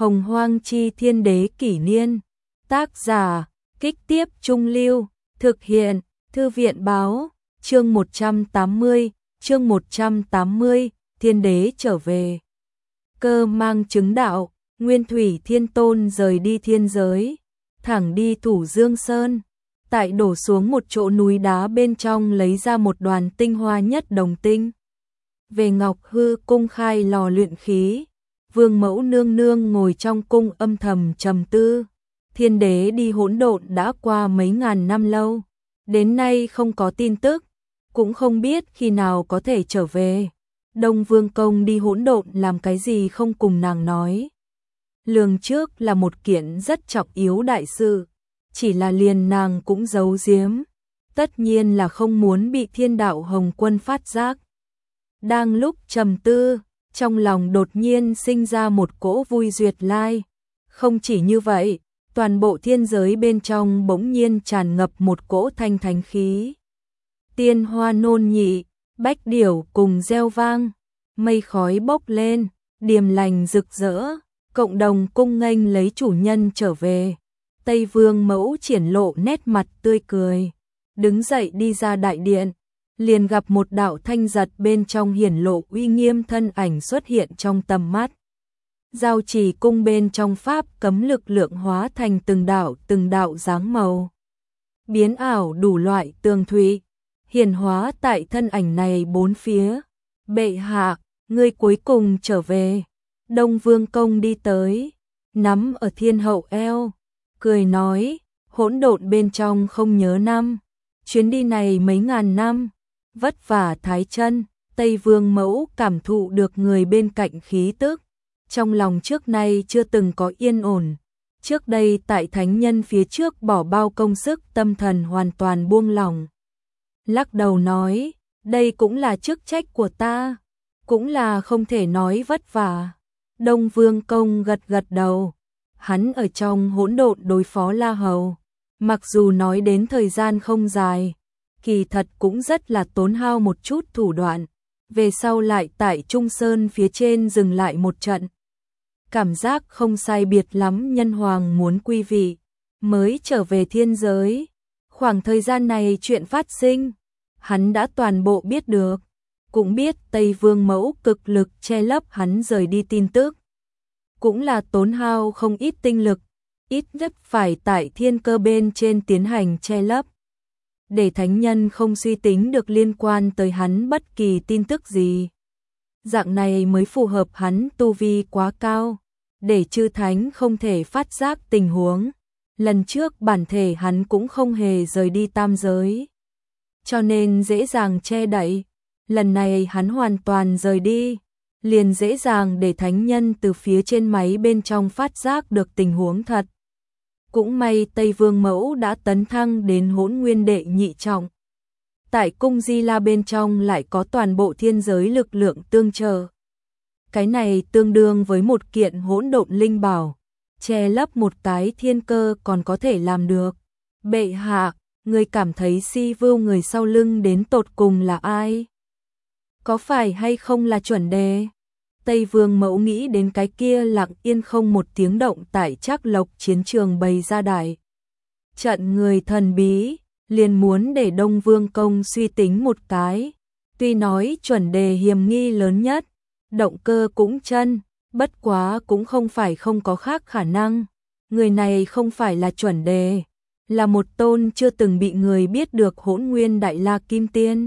Hồng Hoang Chi Thiên Đế Kỷ Niên. Tác giả, Kích Tiếp Trung Lưu. Thực hiện, Thư viện Báo. Chương 180, Thiên Đế trở về. Cơ mang chứng đạo, Nguyên Thủy Thiên Tôn rời đi thiên giới, thẳng đi Thủ Dương Sơn. Tại đổ xuống một chỗ núi đá bên trong lấy ra một đoàn tinh hoa nhất đồng tinh. Về Ngọc Hư cung khai lò luyện khí, Vương Mẫu nương nương ngồi trong cung âm thầm trầm tư. Thiên Đế đi hỗn độn đã qua mấy ngàn năm lâu, đến nay không có tin tức, cũng không biết khi nào có thể trở về. Đông Vương Công đi hỗn độn làm cái gì không cùng nàng nói. Lường trước là một kiện rất trọng yếu đại sự, chỉ là liền nàng cũng giấu giếm, tất nhiên là không muốn bị Thiên Đạo Hồng Quân phát giác. Đang lúc trầm tư, trong lòng đột nhiên sinh ra một cỗ vui duyệt lai. Không chỉ như vậy, toàn bộ thiên giới bên trong bỗng nhiên tràn ngập một cỗ thanh thánh khí. Tiên hoa nôn nhị, bách điểu cùng reo vang, mây khói bốc lên, điềm lành rực rỡ, cộng đồng cung nghênh lấy chủ nhân trở về. Tây Vương Mẫu triển lộ nét mặt tươi cười, đứng dậy đi ra đại điện, liền gặp một đạo thanh giật bên trong hiển lộ uy nghiêm thân ảnh xuất hiện trong tầm mắt. Giao trì cung bên trong pháp cấm lực lượng hóa thành từng đạo dáng màu, biến ảo đủ loại tường thụy, hiển hóa tại thân ảnh này bốn phía. Bệ hạ, ngươi cuối cùng trở về. Đông Vương Công đi tới, nắm ở Thiên Hậu eo, cười nói, hỗn độn bên trong không nhớ năm, chuyến đi này mấy ngàn năm, vất vả thái chân. Tây Vương Mẫu cảm thụ được người bên cạnh khí tức, trong lòng trước nay chưa từng có yên ổn. Trước đây tại thánh nhân phía trước bỏ bao công sức, tâm thần hoàn toàn buông lỏng. Lắc đầu nói, đây cũng là chức trách của ta, cũng là không thể nói vất vả. Đông Vương Công gật gật đầu, hắn ở trong hỗn độn đối phó La Hầu, mặc dù nói đến thời gian không dài, kỳ thật cũng rất là tốn hao một chút thủ đoạn. Về sau lại tại Trung Sơn phía trên dừng lại một trận. Cảm giác không sai biệt lắm, nhân hoàng muốn quy vị, mới trở về thiên giới. Khoảng thời gian này chuyện phát sinh, hắn đã toàn bộ biết được, cũng biết Tây Vương Mẫu cực lực che lấp hắn rời đi tin tức. Cũng là tốn hao không ít tinh lực, ít nhất phải tại thiên cơ bên trên tiến hành che lấp, để thánh nhân không suy tính được liên quan tới hắn bất kỳ tin tức gì. Dạng này mới phù hợp hắn tu vi quá cao, để chư thánh không thể phát giác tình huống. Lần trước bản thể hắn cũng không hề rời đi tam giới, cho nên dễ dàng che đậy. Lần này hắn hoàn toàn rời đi, liền dễ dàng để thánh nhân từ phía trên máy bên trong phát giác được tình huống thật. Cũng may Tây Vương Mẫu đã tấn thăng đến Hỗn Nguyên đệ nhị trọng. Tại cung Di La bên trong lại có toàn bộ thiên giới lực lượng tương trợ. Cái này tương đương với một kiện hỗn độn linh bảo, che lấp một cái thiên cơ còn có thể làm được. Bệ hạ, người cảm thấy Si Vưu người sau lưng đến tột cùng là ai? Có phải hay không là chuẩn đề? Tây Vương Mẫu nghĩ đến cái kia lặng yên không một tiếng động tại Trác Lộc chiến trường bày ra đại trận người thần bí, liền muốn để Đông Vương Công suy tính một cái. Tuy nói chuẩn đề hiểm nghi lớn nhất, động cơ cũng chân, bất quá cũng không phải không có khác khả năng. Người này không phải là chuẩn đề, là một tôn chưa từng bị người biết được Hỗn Nguyên Đại La Kim Tiên.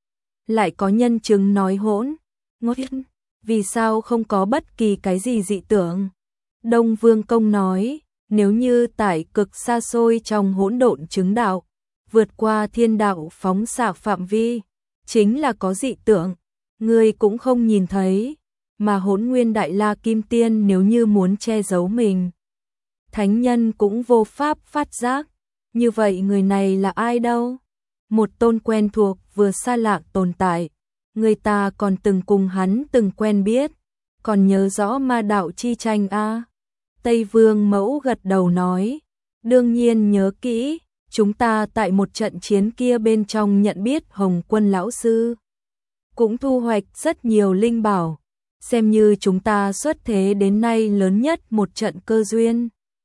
Lại có nhân chứng nói hỗn nguyên, vì sao không có bất kỳ cái gì dị tưởng? Đông Vương Công nói, nếu như tại cực xa xôi trong hỗn độn chứng đạo, vượt qua thiên đạo phóng xạ phạm vi, chính là có dị tưởng, người cũng không nhìn thấy. Mà Hỗn Nguyên Đại La Kim Tiên nếu như muốn che giấu mình, thánh nhân cũng vô pháp phát giác. Như vậy người này là ai đâu? Một tôn quen thuộc vừa xa lạ tồn tại, người ta còn từng cùng hắn từng quen biết, còn nhớ rõ ma đạo chi tranh a? Tây Vương Mẫu gật đầu nói, đương nhiên nhớ kỹ, chúng ta tại một trận chiến kia bên trong nhận biết Hồng Quân lão sư, cũng thu hoạch rất nhiều linh bảo, xem như chúng ta xuất thế đến nay lớn nhất một trận cơ duyên.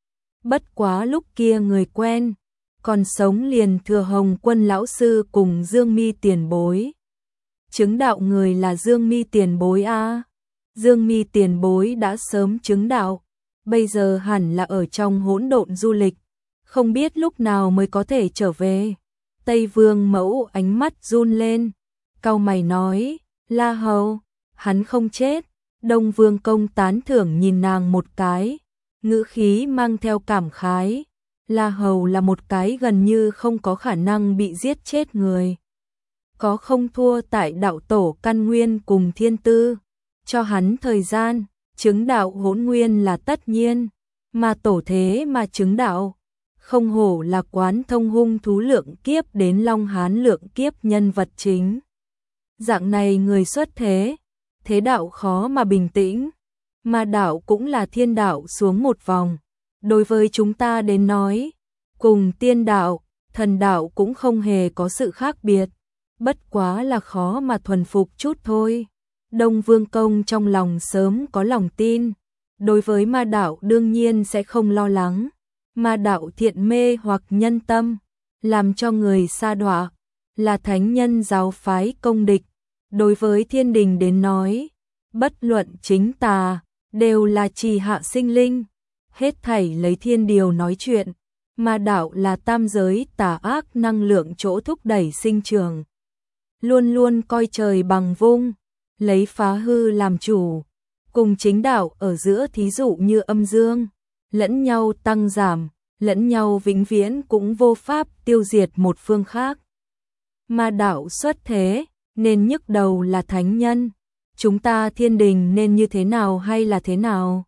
Bất quá lúc kia người quen, còn sống liền Thừa Hồng Quân lão sư cùng Dương Mi tiền bối. Chứng đạo người là Dương Mi tiền bối a. Dương Mi tiền bối đã sớm chứng đạo, bây giờ hẳn là ở trong hỗn độn du lịch, không biết lúc nào mới có thể trở về. Tây Vương Mẫu ánh mắt run lên, cau mày nói, La Hầu, hắn không chết. Đông Vương Công tán thưởng nhìn nàng một cái, ngữ khí mang theo cảm khái, La Hầu là một cái gần như không có khả năng bị giết chết người. Có không thua tại đạo tổ căn nguyên cùng thiên tư, cho hắn thời gian, chứng đạo hỗn nguyên là tất nhiên, mà tổ thế mà chứng đạo. Không hổ là Quán Thông hung thú lượng kiếp đến Long Hán lượng kiếp nhân vật chính. Dạng này người xuất thế, thế đạo khó mà bình tĩnh, mà đạo cũng là thiên đạo xuống một vòng. Đối với chúng ta đến nói, cùng tiên đạo, thần đạo cũng không hề có sự khác biệt, bất quá là khó mà thuần phục chút thôi. Đông Vương Công trong lòng sớm có lòng tin, đối với ma đạo đương nhiên sẽ không lo lắng. Ma đạo thiện mê hoặc nhân tâm, làm cho người sa đọa, là thánh nhân giáo phái công địch. Đối với thiên đình đến nói, bất luận chính tà, đều là trì hạ sinh linh, hết thảy lấy thiên điều nói chuyện. Ma đạo là tam giới tà ác năng lượng chỗ thúc đẩy sinh trường, luôn luôn coi trời bằng vung, lấy phá hư làm chủ, cùng chính đạo ở giữa thí dụ như âm dương, lẫn nhau tăng giảm, lẫn nhau vĩnh viễn cũng vô pháp tiêu diệt một phương khác. Ma đạo xuất thế, nên nhức đầu là thánh nhân, chúng ta thiên đình nên như thế nào hay là thế nào?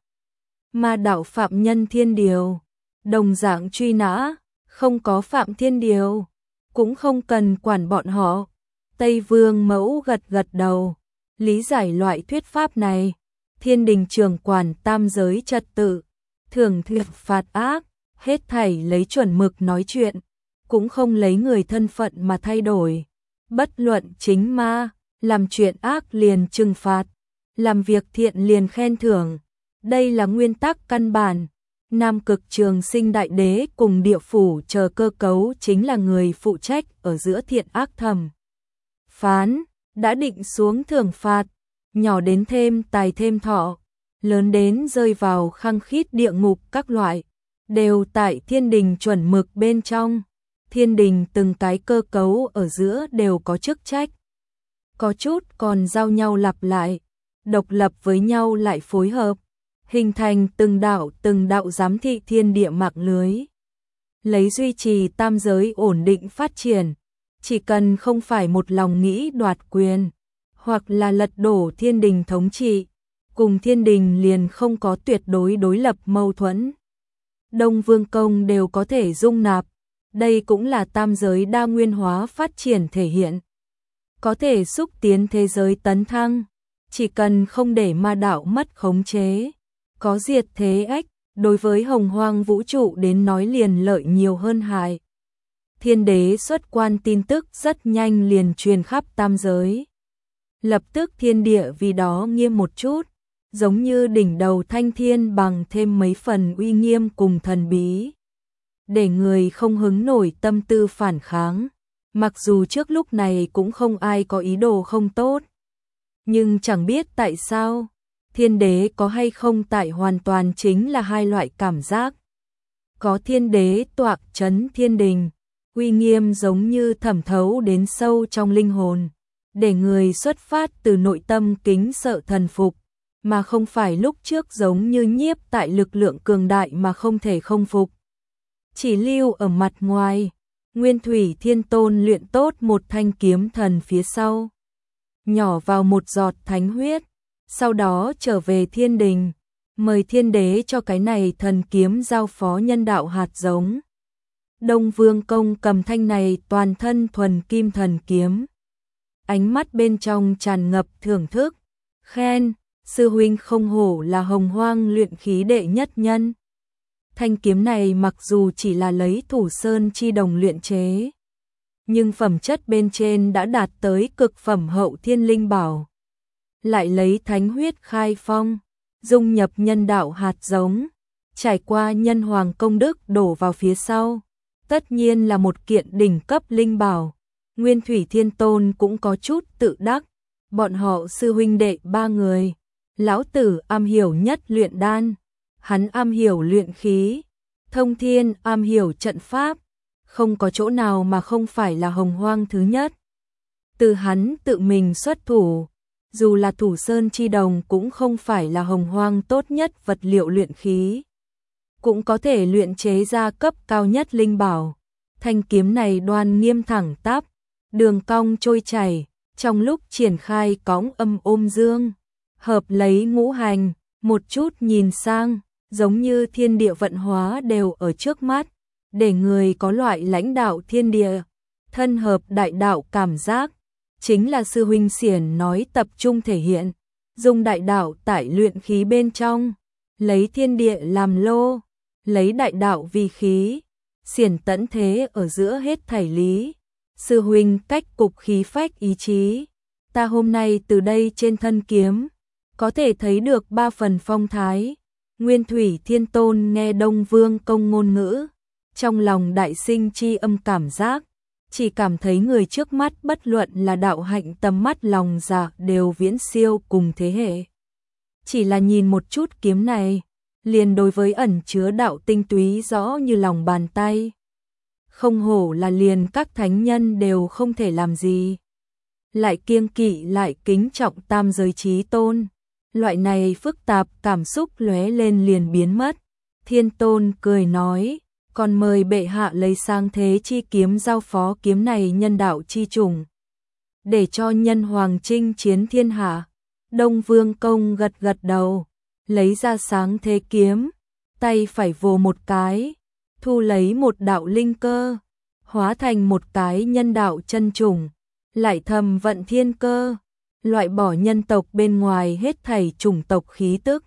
Ma đạo phạm nhân thiên điều, đồng dạng truy nã, không có phạm thiên điều, cũng không cần quản bọn họ. Tây Vương Mẫu gật gật đầu, lý giải loại thuyết pháp này. Thiên đình trưởng quản tam giới trật tự, thường thuyết phạt ác, hết thảy lấy chuẩn mực nói chuyện, cũng không lấy người thân phận mà thay đổi. Bất luận chính ma, làm chuyện ác liền trừng phạt, làm việc thiện liền khen thưởng. Đây là nguyên tắc căn bản. Nam Cực Trường Sinh Đại Đế cùng địa phủ chờ cơ cấu chính là người phụ trách ở giữa thiện ác thẩm phán, đã định xuống thưởng phạt, nhỏ đến thêm tài thêm thọ, lớn đến rơi vào khăng khít địa ngục các loại, đều tại thiên đình chuẩn mực bên trong. Thiên đình từng cái cơ cấu ở giữa đều có chức trách, có chút còn giao nhau lặp lại, độc lập với nhau lại phối hợp, hình thành từng đạo giám thị thiên địa mạng lưới, lấy duy trì tam giới ổn định phát triển. Chỉ cần không phải một lòng nghĩ đoạt quyền, hoặc là lật đổ thiên đình thống trị, cùng thiên đình liền không có tuyệt đối đối lập mâu thuẫn. Đông Vương Công đều có thể dung nạp, đây cũng là tam giới đa nguyên hóa phát triển thể hiện. Có thể xúc tiến thế giới tấn thăng, chỉ cần không để ma đạo mất khống chế, có diệt thế ách, đối với hồng hoang vũ trụ đến nói liền lợi nhiều hơn hại. Thiên đế xuất quan tin tức rất nhanh liền truyền khắp tam giới. Lập tức thiên địa vì đó nghiêm một chút, giống như đỉnh đầu thanh thiên bằng thêm mấy phần uy nghiêm cùng thần bí. Để người không hứng nổi tâm tư phản kháng, mặc dù trước lúc này cũng không ai có ý đồ không tốt. Nhưng chẳng biết tại sao, thiên đế có hay không tại hoàn toàn chính là hai loại cảm giác. Có thiên đế toạc trấn thiên đình, uy nghiêm giống như thẩm thấu đến sâu trong linh hồn, để người xuất phát từ nội tâm kính sợ thần phục, mà không phải lúc trước giống như nhiếp tại lực lượng cường đại mà không thể không phục. Chỉ lưu ở mặt ngoài, Nguyên Thủy Thiên Tôn luyện tốt một thanh kiếm thần phía sau, nhỏ vào một giọt thánh huyết, sau đó trở về thiên đình, mời thiên đế cho cái này thần kiếm giao phó nhân đạo hạt giống. Đông Vương Công cầm thanh này toàn thân thuần kim thần kiếm, ánh mắt bên trong tràn ngập thưởng thức, khen, sư huynh không hổ là hồng hoang luyện khí đệ nhất nhân. Thanh kiếm này mặc dù chỉ là lấy Thủ Sơn chi đồng luyện chế, nhưng phẩm chất bên trên đã đạt tới cực phẩm hậu thiên linh bảo. lại lấy thánh huyết khai phong, dung nhập nhân đạo hạt giống, trải qua nhân hoàng công đức đổ vào phía sau, tất nhiên là một kiện đỉnh cấp linh bảo. Nguyên Thủy Thiên Tôn cũng có chút tự đắc, bọn họ sư huynh đệ 3 người, lão tử am hiểu nhất luyện đan, hắn am hiểu luyện khí, Thông Thiên am hiểu trận pháp, không có chỗ nào mà không phải là hồng hoang thứ nhất. Từ hắn tự mình xuất thủ, dù là Thủ Sơn chi đồng cũng không phải là hồng hoang tốt nhất vật liệu luyện khí, cũng có thể luyện chế ra cấp cao nhất linh bảo. Thanh kiếm này đoan nghiêm thẳng tắp, đường cong trôi chảy, trong lúc triển khai cõng âm ôm dương, hợp lấy ngũ hành, một chút nhìn sang, giống như thiên địa vận hóa đều ở trước mắt, để người có loại lãnh đạo thiên địa, thân hợp đại đạo cảm giác. Chính là sư huynh Xiển nói tập trung thể hiện, dùng đại đạo tải luyện khí bên trong, lấy thiên địa làm lô, lấy đại đạo vì khí, Xiển tẫn thế ở giữa hết thảy lý. Sư huynh cách cục khí phách ý chí, ta hôm nay từ đây trên thân kiếm, có thể thấy được 3 phần phong thái. Nguyên Thủy Thiên Tôn nghe Đông Vương Công ngôn ngữ, trong lòng đại sinh chi âm cảm giác, chỉ cảm thấy người trước mắt bất luận là đạo hạnh tầm mắt lòng dạ đều viễn siêu cùng thế hệ. Chỉ là nhìn một chút kiếm này, liền đối với ẩn chứa đạo tinh túy rõ như lòng bàn tay. Không hổ là liền các thánh nhân đều không thể làm gì. Lại kiêng kỵ lại kính trọng tam giới chí tôn. Loại này phức tạp cảm xúc lóe lên liền biến mất. Thiên Tôn cười nói, còn mời bệ hạ lấy sang thế chi kiếm giao phó kiếm này nhân đạo chi chủng, để cho nhân hoàng chinh chiến thiên hạ. Đông Vương Công gật gật đầu, lấy ra sáng thế kiếm, tay phải vồ một cái, thu lấy một đạo linh cơ, hóa thành một cái nhân đạo chân chủng, lại thầm vận thiên cơ, loại bỏ nhân tộc bên ngoài hết thảy chủng tộc khí tức.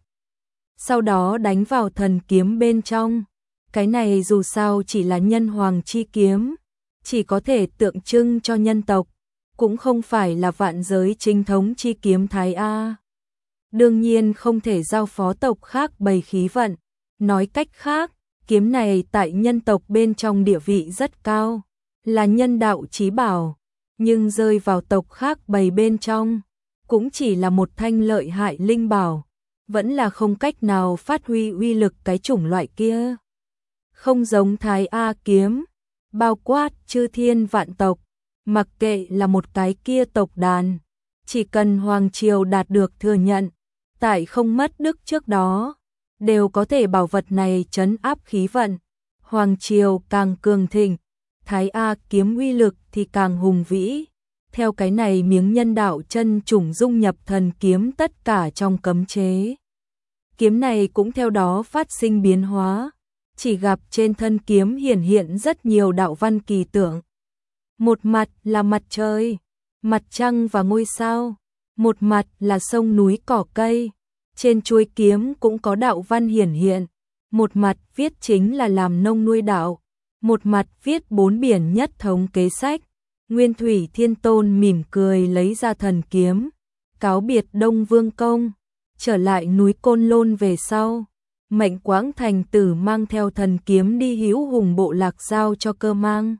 Sau đó đánh vào thần kiếm bên trong. Cái này dù sao chỉ là nhân hoàng chi kiếm, chỉ có thể tượng trưng cho nhân tộc, cũng không phải là vạn giới chính thống chi kiếm thái A. Đương nhiên không thể giao phó tộc khác bày khí vận. Nói cách khác, kiếm này tại nhân tộc bên trong địa vị rất cao, là nhân đạo chí bảo, nhưng rơi vào tộc khác bày bên trong, cũng chỉ là một thanh lợi hại linh bảo, vẫn là không cách nào phát huy uy lực cái chủng loại kia. Không giống Thái A kiếm, bao quát chư thiên vạn tộc, mặc kệ là một cái kia tộc đàn, chỉ cần hoàng triều đạt được thừa nhận, tại không mất đức trước đó, đều có thể bảo vật này trấn áp khí vận. Hoàng triều càng cường thịnh, Thái A kiếm uy lực thì càng hùng vĩ. Theo cái này miếng nhân đạo chân chủng dung nhập thần kiếm tất cả trong cấm chế. Kiếm này cũng theo đó phát sinh biến hóa, chỉ gặp trên thân kiếm hiển hiện rất nhiều đạo văn kỳ tượng. Một mặt là mặt trời, mặt trăng và ngôi sao, một mặt là sông núi cỏ cây. Trên chuôi kiếm cũng có đạo văn hiển hiện, một mặt viết chính là làm nông nuôi đạo, một mặt viết 4 biển nhất thống kế sách. Nguyên Thủy Thiên Tôn mỉm cười lấy ra thần kiếm, cáo biệt Đông Vương Công, trở lại núi Côn Lôn về sau. Mệnh Quãng Thành Tử mang theo thần kiếm đi Hữu Hùng bộ lạc giao cho Cơ Mang.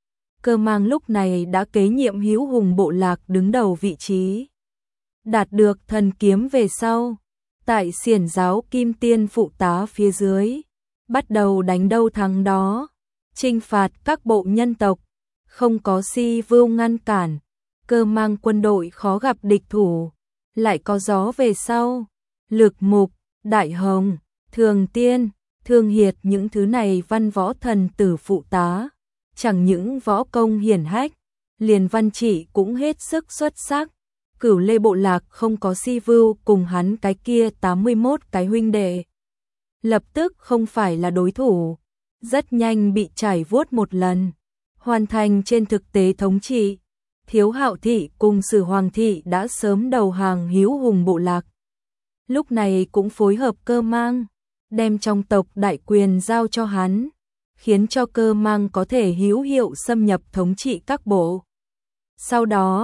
Cơ Mang lúc này đã kế nhiệm Hữu Hùng bộ lạc đứng đầu vị trí. Đạt được thần kiếm về sau, tại xiển giáo Kim Tiên phụ tá phía dưới, bắt đầu đánh đâu thắng đó, chinh phạt các bộ nhân tộc, không có Si Vưu ngăn cản, Cơ Mang quân đội khó gặp địch thủ, lại có gió về sau, Lực Mục, Đại Hồng, Thường Tiên, Thương Hiệt những thứ này văn võ thần tử phụ tá, chẳng những võ công hiển hách, liền văn trị cũng hết sức xuất sắc. Cửu Lê bộ lạc không có Si Vưu cùng hắn cái kia 81 cái huynh đệ, lập tức không phải là đối thủ, rất nhanh bị trải vuốt một lần, hoàn thành trên thực tế thống trị. Thiếu Hạo thị cùng Sử Hoàng thị đã sớm đầu hàng Hữu Hùng bộ lạc, lúc này cũng phối hợp Cơ Mang, đem trong tộc đại quyền giao cho hắn, khiến cho Cơ Mang có thể hữu hiệu xâm nhập thống trị các bộ. Sau đó,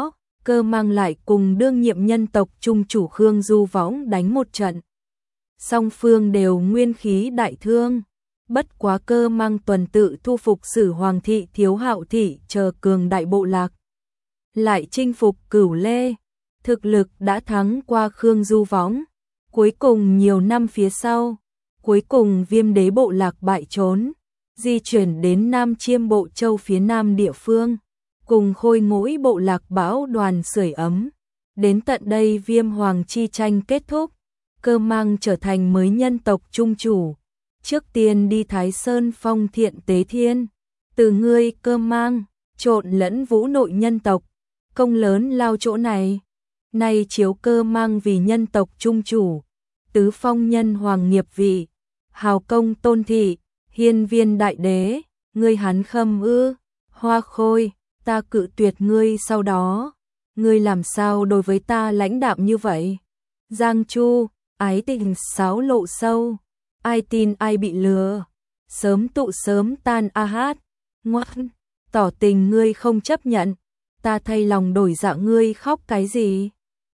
Cơ Mang lại cùng đương nhiệm nhân tộc trung chủ Khương Du Võng đánh một trận. Song phương đều nguyên khí đại thương, bất quá Cơ Mang tuần tự thu phục Sử Hoàng thị, Thiếu Hạo thị chờ cường đại bộ lạc, lại chinh phục Cửu Lê, thực lực đã thắng qua Khương Du Võng. Cuối cùng nhiều năm phía sau, cuối cùng Viêm Đế bộ lạc bại trốn, di chuyển đến Nam Chiêm Bộ Châu phía nam địa phương, cùng Khôi Ngũi bộ lạc bão đoàn sưởi ấm. Đến tận đây Viêm Hoàng chi tranh kết thúc, Cơ Mang trở thành mới nhân tộc trung chủ. Trước tiên đi Thái Sơn phong thiện tế thiên, từ ngươi Cơ Mang, trộn lẫn vũ nội nhân tộc, công lớn lao chỗ này. Nay chiếu Cơ Mang vì nhân tộc trung chủ, tứ phong nhân hoàng nghiệp vị, hào công tôn thị, hiên viên đại đế, ngươi hắn khâm ư? Hoa Khôi, ta cự tuyệt ngươi, sau đó ngươi làm sao đối với ta lãnh đạm như vậy? Giang Chu, ái tình sáo lộ sâu, ai tin ai bị lừa, sớm tụ sớm tan a hát. Ngoan, tỏ tình ngươi không chấp nhận, ta thay lòng đổi dạ, ngươi khóc cái gì?